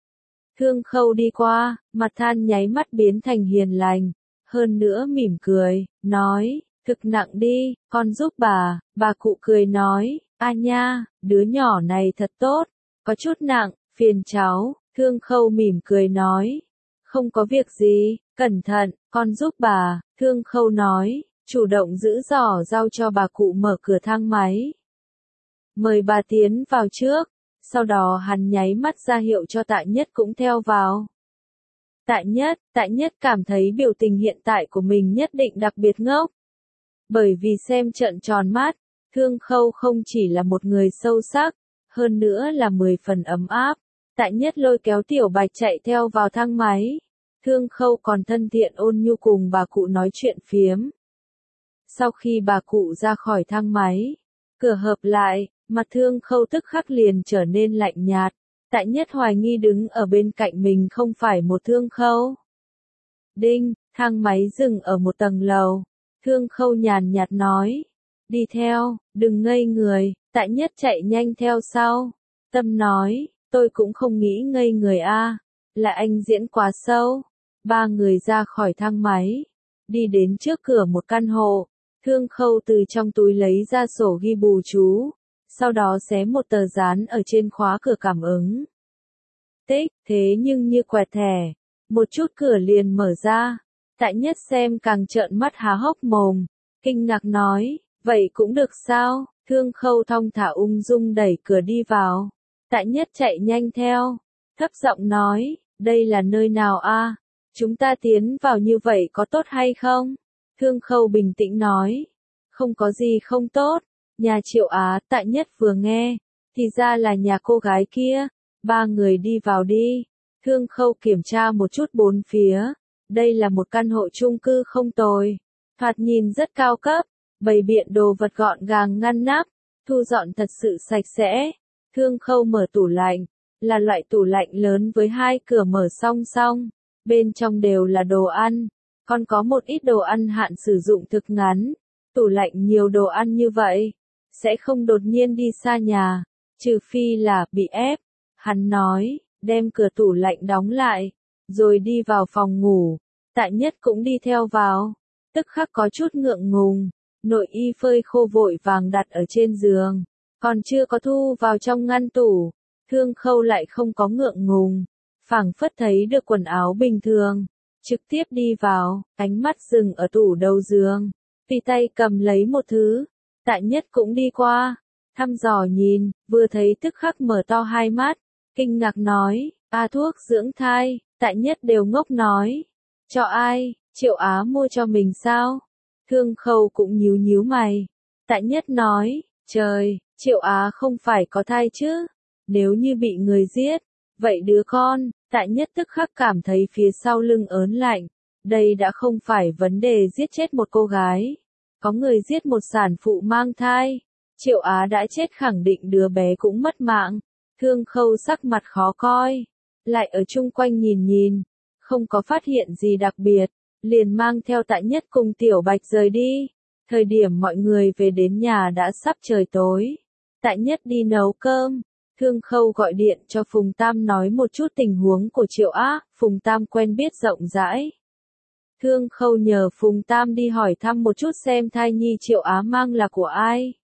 [SPEAKER 1] Thương Khâu đi qua, mặt than nháy mắt biến thành hiền lành, hơn nữa mỉm cười, nói, thực nặng đi, con giúp bà cụ cười nói, a nha, đứa nhỏ này thật tốt, có chút nặng, phiền cháu. Thương Khâu mỉm cười nói, không có việc gì, cẩn thận, con giúp bà. Thương Khâu nói, chủ động giữ giỏ rau cho bà cụ mở cửa thang máy. Mời bà tiến vào trước, sau đó hắn nháy mắt ra hiệu cho Tạ Nhất cũng theo vào. Tạ Nhất cảm thấy biểu tình hiện tại của mình nhất định đặc biệt ngốc. Bởi vì xem trợn tròn mắt, Thương Khâu không chỉ là một người sâu sắc, hơn nữa là 10 phần ấm áp. Tạ Nhất lôi kéo Tiểu Bạch chạy theo vào thang máy. Thương Khâu còn thân thiện ôn nhu cùng bà cụ nói chuyện phiếm. Sau khi bà cụ ra khỏi thang máy, cửa hợp lại, mặt Thương Khâu tức khắc liền trở nên lạnh nhạt. Tạ Nhất hoài nghi đứng ở bên cạnh mình không phải một Thương Khâu. Đinh, thang máy dừng ở một tầng lầu. Thương Khâu nhàn nhạt nói, đi theo, đừng ngây người. Tạ Nhất chạy nhanh theo sau. Tâm nói, tôi cũng không nghĩ ngây người a, là anh diễn quá sâu. Ba người ra khỏi thang máy, đi đến trước cửa một căn hộ. Thương Khâu từ trong túi lấy ra sổ ghi bù chú, sau đó xé một tờ dán ở trên khóa cửa cảm ứng. Tích, thế nhưng như quẹt thẻ, một chút cửa liền mở ra. Tạ Nhất xem càng trợn mắt há hốc mồm, kinh ngạc nói, vậy cũng được sao? Thương Khâu thong thả ung dung đẩy cửa đi vào. Tạ Nhất chạy nhanh theo, thấp giọng nói, Đây là nơi nào a? Chúng ta tiến vào như vậy có tốt hay không? Thương Khâu bình tĩnh nói. Không có gì không tốt. Nhà Triệu Á, Tại Nhất vừa nghe. Thì ra là nhà cô gái kia. Ba người đi vào đi. Thương Khâu kiểm tra một chút bốn phía. Đây là một căn hộ chung cư không tồi. Thoạt nhìn rất cao cấp. Bày biện đồ vật gọn gàng ngăn nắp. Thu dọn thật sự sạch sẽ. Thương Khâu mở tủ lạnh. Là loại tủ lạnh lớn với hai cửa mở song song. Bên trong đều là đồ ăn. Còn có một ít đồ ăn hạn sử dụng thực ngắn. Tủ lạnh nhiều đồ ăn như vậy. Sẽ không đột nhiên đi xa nhà. Trừ phi là bị ép. Hắn nói, đem cửa tủ lạnh đóng lại. Rồi đi vào phòng ngủ. Tại Nhất cũng đi theo vào. Tức khắc có chút ngượng ngùng. Nội y phơi khô vội vàng đặt ở trên giường. Còn chưa có thu vào trong ngăn tủ. Thương Khâu lại không có ngượng ngùng. Phảng phất thấy được quần áo bình thường. Trực tiếp đi vào, ánh mắt dừng ở tủ đầu giường. Tùy tay cầm lấy một thứ. Tại Nhất cũng đi qua. Thăm dò nhìn, vừa thấy tức khắc mở to hai mắt. Kinh ngạc nói, thuốc dưỡng thai. Tại Nhất đều ngốc nói. Cho ai, Triệu Á mua cho mình sao? Thương Khâu cũng nhíu nhíu mày. Tại Nhất nói, trời, Triệu Á không phải có thai chứ? Nếu như bị người giết, vậy đứa con, Tại Nhất tức khắc cảm thấy phía sau lưng ớn lạnh. Đây đã không phải vấn đề giết chết một cô gái. Có người giết một sản phụ mang thai. Triệu Á đã chết khẳng định đứa bé cũng mất mạng. Thương Khâu sắc mặt khó coi. Lại ở chung quanh nhìn nhìn. Không có phát hiện gì đặc biệt. Liền mang theo Tại Nhất cùng Tiểu Bạch rời đi. Thời điểm mọi người về đến nhà đã sắp trời tối. Tại Nhất đi nấu cơm. Thương Khâu gọi điện cho Phùng Tam nói một chút tình huống của Triệu Á. Phùng Tam quen biết rộng rãi. Thương Khâu nhờ Phùng Tam đi hỏi thăm một chút xem thai nhi Triệu Á mang là của ai.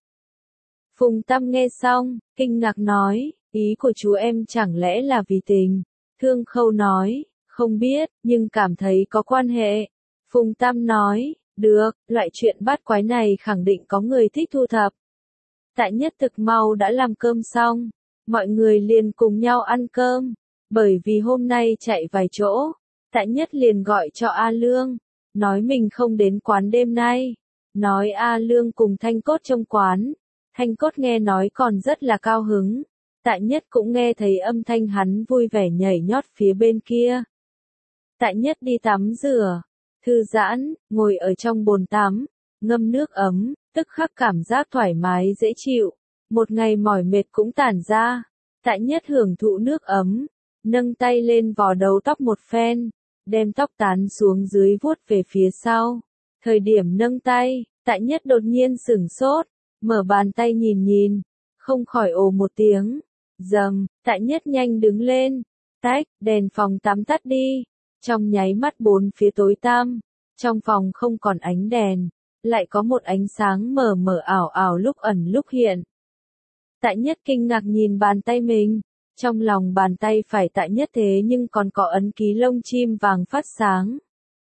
[SPEAKER 1] Phùng Tam nghe xong, kinh ngạc nói, ý của chú em chẳng lẽ là vì tình. Thương Khâu nói, không biết, nhưng cảm thấy có quan hệ. Phùng Tam nói, được, loại chuyện bát quái này khẳng định có người thích thu thập. Tại Nhất thực mau đã làm cơm xong. Mọi người liền cùng nhau ăn cơm. Bởi vì hôm nay chạy vài chỗ. Tại Nhất liền gọi cho A Lương. Nói mình không đến quán đêm nay. Nói A Lương cùng Thanh Cốt trong quán. Thanh Cốt nghe nói còn rất là cao hứng. Tại Nhất cũng nghe thấy âm thanh hắn vui vẻ nhảy nhót phía bên kia. Tại Nhất đi tắm rửa. Thư giãn, ngồi ở trong bồn tắm. Ngâm nước ấm, tức khắc cảm giác thoải mái dễ chịu. Một ngày mỏi mệt cũng tản ra. Tại Nhất hưởng thụ nước ấm. Nâng tay lên vò đầu tóc một phen. Đem tóc tán xuống dưới vuốt về phía sau. Thời điểm nâng tay, Tại Nhất đột nhiên sửng sốt. Mở bàn tay nhìn nhìn. Không khỏi ồ một tiếng. Dầm, Tại Nhất nhanh đứng lên. Tách, đèn phòng tắm tắt đi. Trong nháy mắt bốn phía tối tăm. Trong phòng không còn ánh đèn. Lại có một ánh sáng mờ mờ ảo ảo lúc ẩn lúc hiện. Tại Nhất kinh ngạc nhìn bàn tay mình. Trong lòng bàn tay phải Tại Nhất thế nhưng còn có ấn ký lông chim vàng phát sáng.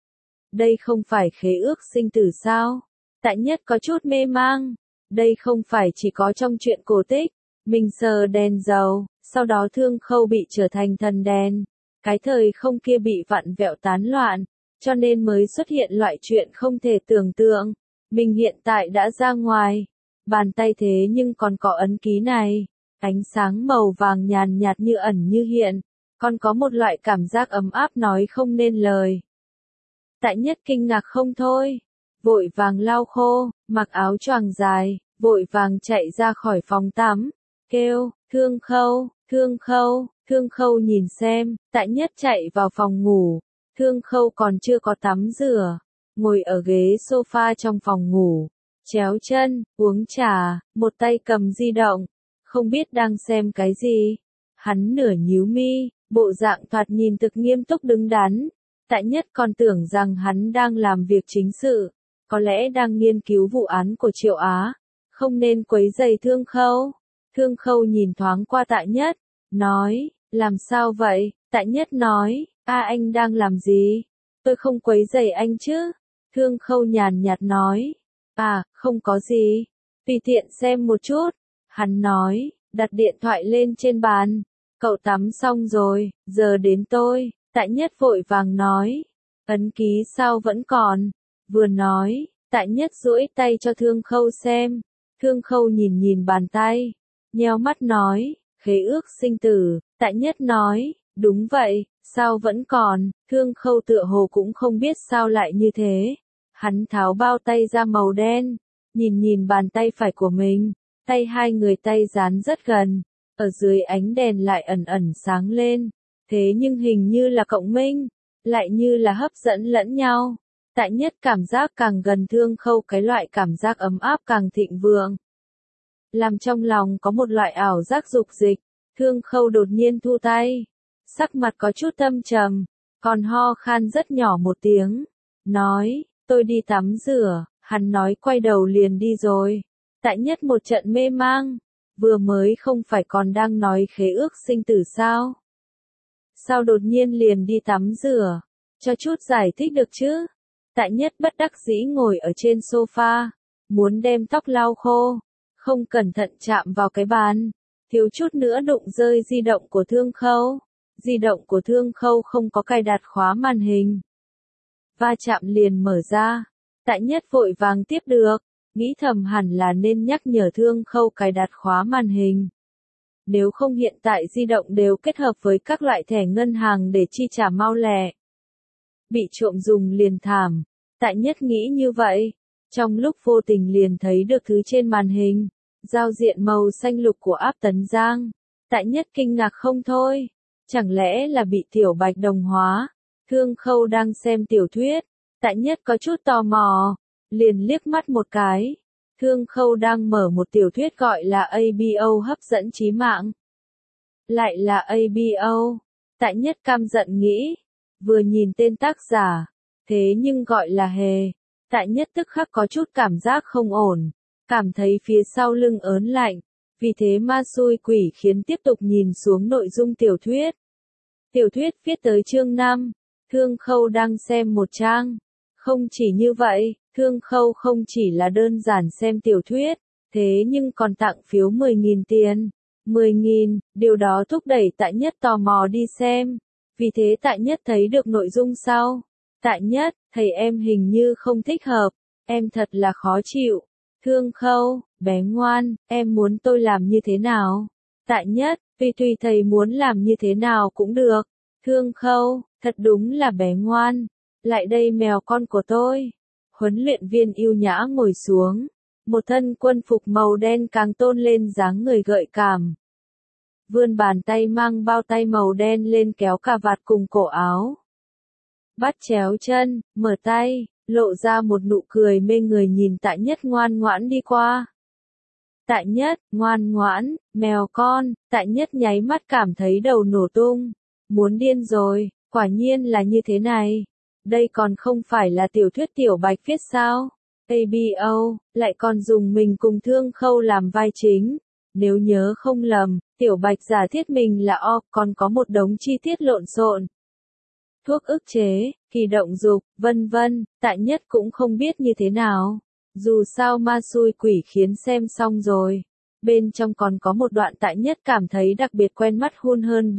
[SPEAKER 1] Đây không phải khế ước sinh tử sao? Tại Nhất có chút mê mang. Đây không phải chỉ có trong chuyện cổ tích. Mình sờ đèn dầu, sau đó Thương Khâu bị trở thành thần đèn. Cái thời không kia bị vặn vẹo tán loạn, cho nên mới xuất hiện loại chuyện không thể tưởng tượng. Mình hiện tại đã ra ngoài. Bàn tay thế nhưng còn có ấn ký này. Ánh sáng màu vàng nhàn nhạt như ẩn như hiện. Còn có một loại cảm giác ấm áp nói không nên lời. Tại Nhất kinh ngạc không thôi. Vội vàng lau khô, mặc áo choàng dài, vội vàng chạy ra khỏi phòng tắm. Kêu, Thương Khâu, Thương Khâu, Thương Khâu nhìn xem, Tại Nhất chạy vào phòng ngủ. Thương Khâu còn chưa có tắm rửa. Ngồi ở ghế sofa trong phòng ngủ. Chéo chân, uống trà, một tay cầm di động. Không biết đang xem cái gì. Hắn nửa nhíu mi, bộ dạng thoạt nhìn thực nghiêm túc đứng đắn. Tại Nhất còn tưởng rằng hắn đang làm việc chính sự. Có lẽ đang nghiên cứu vụ án của Triệu Á. Không nên quấy rầy Thương Khâu. Thương Khâu nhìn thoáng qua Tại Nhất. Nói, làm sao vậy? Tại Nhất nói, anh đang làm gì? Tôi không quấy rầy anh chứ? Thương Khâu nhàn nhạt nói. Không có gì. Tùy tiện xem một chút. Hắn nói, đặt điện thoại lên trên bàn. Cậu tắm xong rồi, giờ đến tôi. Tại Nhất vội vàng nói, ấn ký sao vẫn còn, vừa nói, Tại Nhất duỗi tay cho Thương Khâu xem, Thương Khâu nhìn nhìn bàn tay, nheo mắt nói, khế ước sinh tử, Tại Nhất nói, đúng vậy, sao vẫn còn, Thương Khâu tựa hồ cũng không biết sao lại như thế. Hắn tháo bao tay ra màu đen, nhìn nhìn bàn tay phải của mình, tay hai người tay dán rất gần, ở dưới ánh đèn lại ẩn ẩn sáng lên, thế nhưng hình như là cộng minh, lại như là hấp dẫn lẫn nhau. Tại Nhất cảm giác càng gần Thương Khâu cái loại cảm giác ấm áp càng thịnh vượng. Làm trong lòng có một loại ảo giác dục dịch, Thương Khâu đột nhiên thu tay, sắc mặt có chút âm trầm, còn ho khan rất nhỏ một tiếng, nói, tôi đi tắm rửa, hắn nói quay đầu liền đi rồi. Tại Nhất một trận mê mang, vừa mới không phải còn đang nói khế ước sinh tử sao? Sao đột nhiên liền đi tắm rửa, cho chút giải thích được chứ? Tại Nhất bất đắc dĩ ngồi ở trên sofa, muốn đem tóc lau khô, không cẩn thận chạm vào cái bàn, thiếu chút nữa đụng rơi di động của Thương Khâu. Di động của Thương Khâu không có cài đặt khóa màn hình. Va chạm liền mở ra, Tại Nhất vội vàng tiếp được, nghĩ thầm hẳn là nên nhắc nhở Thương Khâu cài đặt khóa màn hình. Nếu không hiện tại di động đều kết hợp với các loại thẻ ngân hàng để chi trả mau lẹ. Bị trộm dùng liền thảm, Tại Nhất nghĩ như vậy, trong lúc vô tình liền thấy được thứ trên màn hình, giao diện màu xanh lục của app Tấn Giang. Tại Nhất kinh ngạc không thôi, chẳng lẽ là bị Tiểu Bạch đồng hóa? Thương Khâu đang xem tiểu thuyết, Tại Nhất có chút tò mò, liền liếc mắt một cái. Thương Khâu đang mở một tiểu thuyết gọi là ABO hấp dẫn trí mạng. Lại là ABO, Tại Nhất căm giận nghĩ, vừa nhìn tên tác giả, thế nhưng gọi là hề. Tại Nhất tức khắc có chút cảm giác không ổn, cảm thấy phía sau lưng ớn lạnh, vì thế ma xui quỷ khiến tiếp tục nhìn xuống nội dung tiểu thuyết. Tiểu thuyết viết tới chương 5, Thương Khâu đang xem một trang. Không chỉ như vậy, Thương Khâu không chỉ là đơn giản xem tiểu thuyết, thế nhưng còn tặng phiếu 10.000 tiền. 10.000, điều đó thúc đẩy Tại Nhất tò mò đi xem. Vì thế Tại Nhất thấy được nội dung sau. Tại Nhất, thầy em hình như không thích hợp, em thật là khó chịu. Thương Khâu, bé ngoan, em muốn tôi làm như thế nào? Tại Nhất, vì tùy thầy muốn làm như thế nào cũng được. Thương Khâu, thật đúng là bé ngoan. Lại đây mèo con của tôi. Huấn luyện viên yêu nhã ngồi xuống. Một thân quân phục màu đen càng tôn lên dáng người gợi cảm. Vươn bàn tay mang bao tay màu đen lên kéo cà vạt cùng cổ áo. Bắt chéo chân, mở tay, lộ ra một nụ cười mê người nhìn Tại Nhất ngoan ngoãn đi qua. Tại Nhất, ngoan ngoãn, mèo con, Tại Nhất nháy mắt cảm thấy đầu nổ tung. Muốn điên rồi, quả nhiên là như thế này. Đây còn không phải là tiểu thuyết Tiểu Bạch viết sao? ABO, lại còn dùng mình cùng Thương Khâu làm vai chính. Nếu nhớ không lầm, Tiểu Bạch giả thiết mình là O, còn có một đống chi tiết lộn xộn. Thuốc ức chế, kỳ động dục, vân vân, Tại Nhất cũng không biết như thế nào. Dù sao ma xui quỷ khiến xem xong rồi. Bên trong còn có một đoạn Tại Nhất cảm thấy đặc biệt quen mắt hơn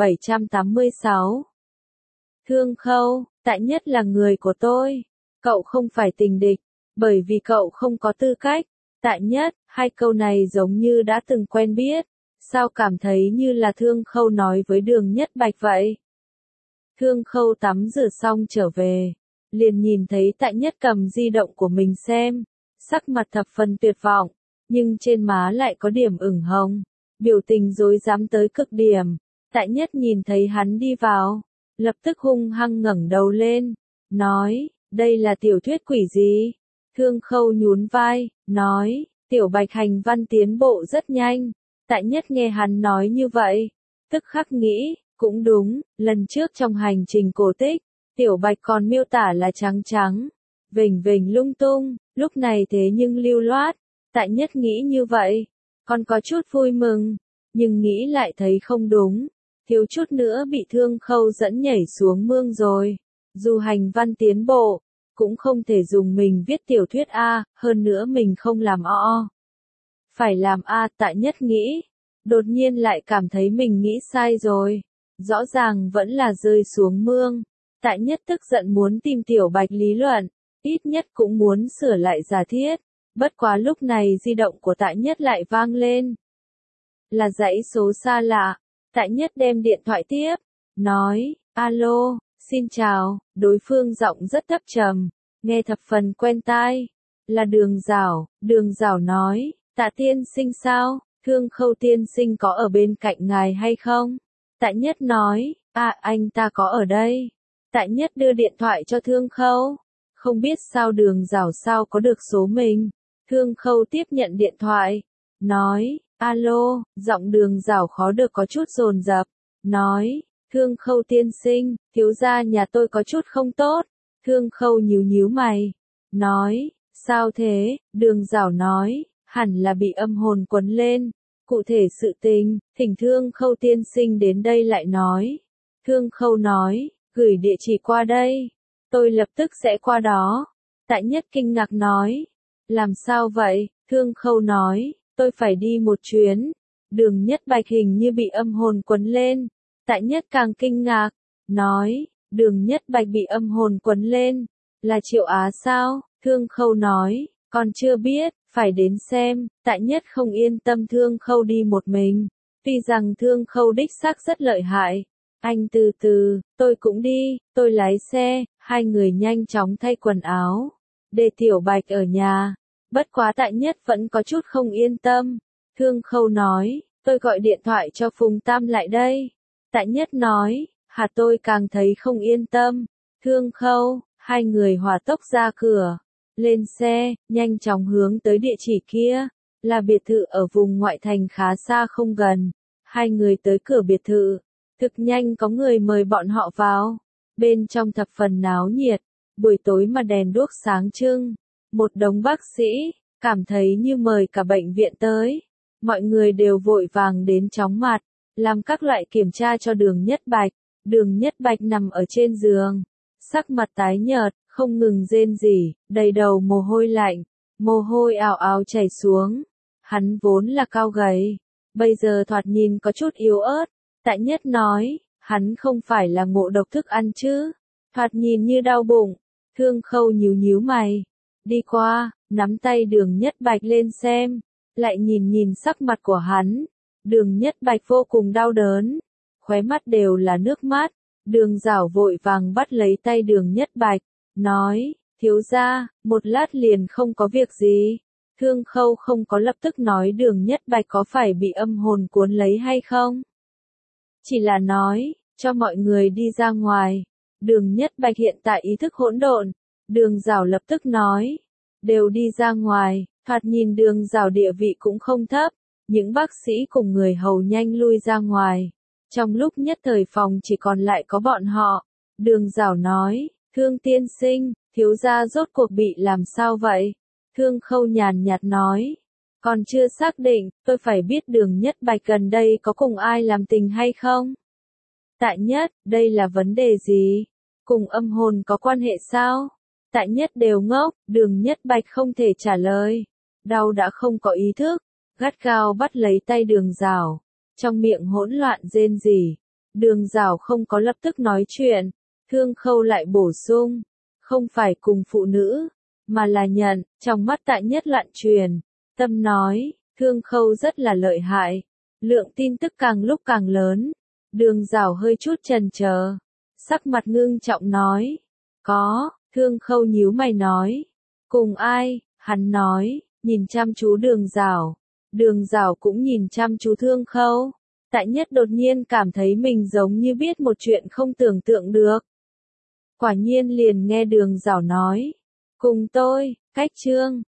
[SPEAKER 1] 786. Thương Khâu, Tại Nhất là người của tôi. Cậu không phải tình địch, bởi vì cậu không có tư cách. Tại Nhất, hai câu này giống như đã từng quen biết. Sao cảm thấy như là Thương Khâu nói với Đường Nhất Bạch vậy? Thương Khâu tắm rửa xong trở về, liền nhìn thấy Tại Nhất cầm di động của mình xem, sắc mặt thập phần tuyệt vọng, nhưng trên má lại có điểm ửng hồng, biểu tình rối rắm tới cực điểm. Tại Nhất nhìn thấy hắn đi vào, lập tức hung hăng ngẩng đầu lên, nói, đây là tiểu thuyết quỷ gì? Thương Khâu nhún vai, nói, Tiểu Bạch hành văn tiến bộ rất nhanh. Tại Nhất nghe hắn nói như vậy, tức khắc nghĩ, cũng đúng, lần trước trong hành trình cổ tích, Tiểu Bạch còn miêu tả là trắng trắng, vểnh vểnh lung tung, lúc này thế nhưng lưu loát. Tại Nhất nghĩ như vậy, còn có chút vui mừng, nhưng nghĩ lại thấy không đúng, thiếu chút nữa bị Thương Khâu dẫn nhảy xuống mương rồi. Dù hành văn tiến bộ, cũng không thể dùng mình viết tiểu thuyết A, hơn nữa mình không làm O. Phải làm A. Tại Nhất nghĩ, đột nhiên lại cảm thấy mình nghĩ sai rồi. Rõ ràng vẫn là rơi xuống mương. Tại Nhất tức giận muốn tìm Tiểu Bạch lý luận, ít nhất cũng muốn sửa lại giả thiết. Bất quá lúc này di động của Tại Nhất lại vang lên. Là dãy số xa lạ. Tại Nhất đem điện thoại tiếp, nói, alo, xin chào, đối phương giọng rất thấp trầm, nghe thập phần quen tai. Là Đường Giảo nói, Tạ tiên sinh sao, Thương Khâu tiên sinh có ở bên cạnh ngài hay không? Tại Nhất nói, anh ta có ở đây. Tại Nhất đưa điện thoại cho Thương Khâu. Không biết sao Đường Giảo sao có được số mình. Thương Khâu tiếp nhận điện thoại, nói, alo, giọng Đường Giảo khó được có chút dồn dập, nói, Thương Khâu tiên sinh, thiếu gia nhà tôi có chút không tốt. Thương Khâu nhíu mày, nói, sao thế? Đường Giảo nói, hẳn là bị âm hồn quấn lên. Cụ thể sự tình, thỉnh Thương Khâu tiên sinh đến đây lại nói. Thương Khâu nói, gửi địa chỉ qua đây. Tôi lập tức sẽ qua đó. Tại Nhất kinh ngạc nói, làm sao vậy? Thương Khâu nói, tôi phải đi một chuyến. Đường Nhất Bạch hình như bị âm hồn quấn lên. Tại Nhất càng kinh ngạc, nói, Đường Nhất Bạch bị âm hồn quấn lên. Là Triệu Á sao? Thương Khâu nói, còn chưa biết, phải đến xem. Tại Nhất không yên tâm Thương Khâu đi một mình. Tuy rằng Thương Khâu đích xác rất lợi hại. Anh từ từ, tôi cũng đi, tôi lái xe. Hai người nhanh chóng thay quần áo, để Tiểu Bạch ở nhà. Bất quá Tại Nhất vẫn có chút không yên tâm. Thương Khâu nói, tôi gọi điện thoại cho Phùng Tam lại đây. Tại Nhất nói, tôi càng thấy không yên tâm. Thương Khâu, hai người hỏa tốc ra cửa, lên xe, nhanh chóng hướng tới địa chỉ kia, là biệt thự ở vùng ngoại thành khá xa không gần. Hai người tới cửa biệt thự, thực nhanh có người mời bọn họ vào. Bên trong thập phần náo nhiệt, buổi tối mà đèn đuốc sáng trưng, một đống bác sĩ, cảm thấy như mời cả bệnh viện tới. Mọi người đều vội vàng đến chóng mặt, làm các loại kiểm tra cho Đường Nhất Bạch. Đường Nhất Bạch nằm ở trên giường, sắc mặt tái nhợt, không ngừng rên rỉ, đầy đầu mồ hôi lạnh, mồ hôi ào ào chảy xuống. Hắn vốn là cao gầy, bây giờ thoạt nhìn có chút yếu ớt. Tại Nhất nói, hắn không phải là ngộ độc thức ăn chứ? Thoạt nhìn như đau bụng. Thương Khâu nhíu mày, đi qua, nắm tay Đường Nhất Bạch lên xem, lại nhìn sắc mặt của hắn. Đường Nhất Bạch vô cùng đau đớn, khóe mắt đều là nước mắt. Đường Giảo vội vàng bắt lấy tay Đường Nhất Bạch, nói, thiếu gia, một lát liền không có việc gì. Thương Khâu không có lập tức nói Đường Nhất Bạch có phải bị âm hồn cuốn lấy hay không. Chỉ là nói, cho mọi người đi ra ngoài. Đường Nhất Bạch hiện tại ý thức hỗn độn. Đường Giảo lập tức nói, đều đi ra ngoài. Thoạt nhìn Đường Giảo địa vị cũng không thấp. Những bác sĩ cùng người hầu nhanh lui ra ngoài. Trong lúc nhất thời phòng chỉ còn lại có bọn họ. Đường Giảo nói, Thương tiên sinh, thiếu gia rốt cuộc bị làm sao vậy? Thương Khâu nhàn nhạt nói, còn chưa xác định, tôi phải biết Đường Nhất Bạch gần đây có cùng ai làm tình hay không? Tại Nhất, đây là vấn đề gì? Cùng âm hồn có quan hệ sao? Tại Nhất đều ngốc, Đường Nhất Bạch không thể trả lời. Đau đã không có ý thức, gắt gao bắt lấy tay Đường Giảo, trong miệng hỗn loạn rên rỉ. Đường Giảo không có lập tức nói chuyện. Thương Khâu lại bổ sung, không phải cùng phụ nữ, mà là nhận. Trong mắt Tại Nhất loạn truyền, tâm nói, Thương Khâu rất là lợi hại. Lượng tin tức càng lúc càng lớn. Đường Giảo hơi chút chần chờ, sắc mặt ngưng trọng nói, có. Thương Khâu nhíu mày nói, cùng ai? Hắn nói, nhìn chăm chú Đường Giảo. Đường Giảo cũng nhìn chăm chú Thương Khâu. Tại Nhất đột nhiên cảm thấy mình giống như biết một chuyện không tưởng tượng được. Quả nhiên liền nghe Đường Giảo nói, cùng tôi, cách chương.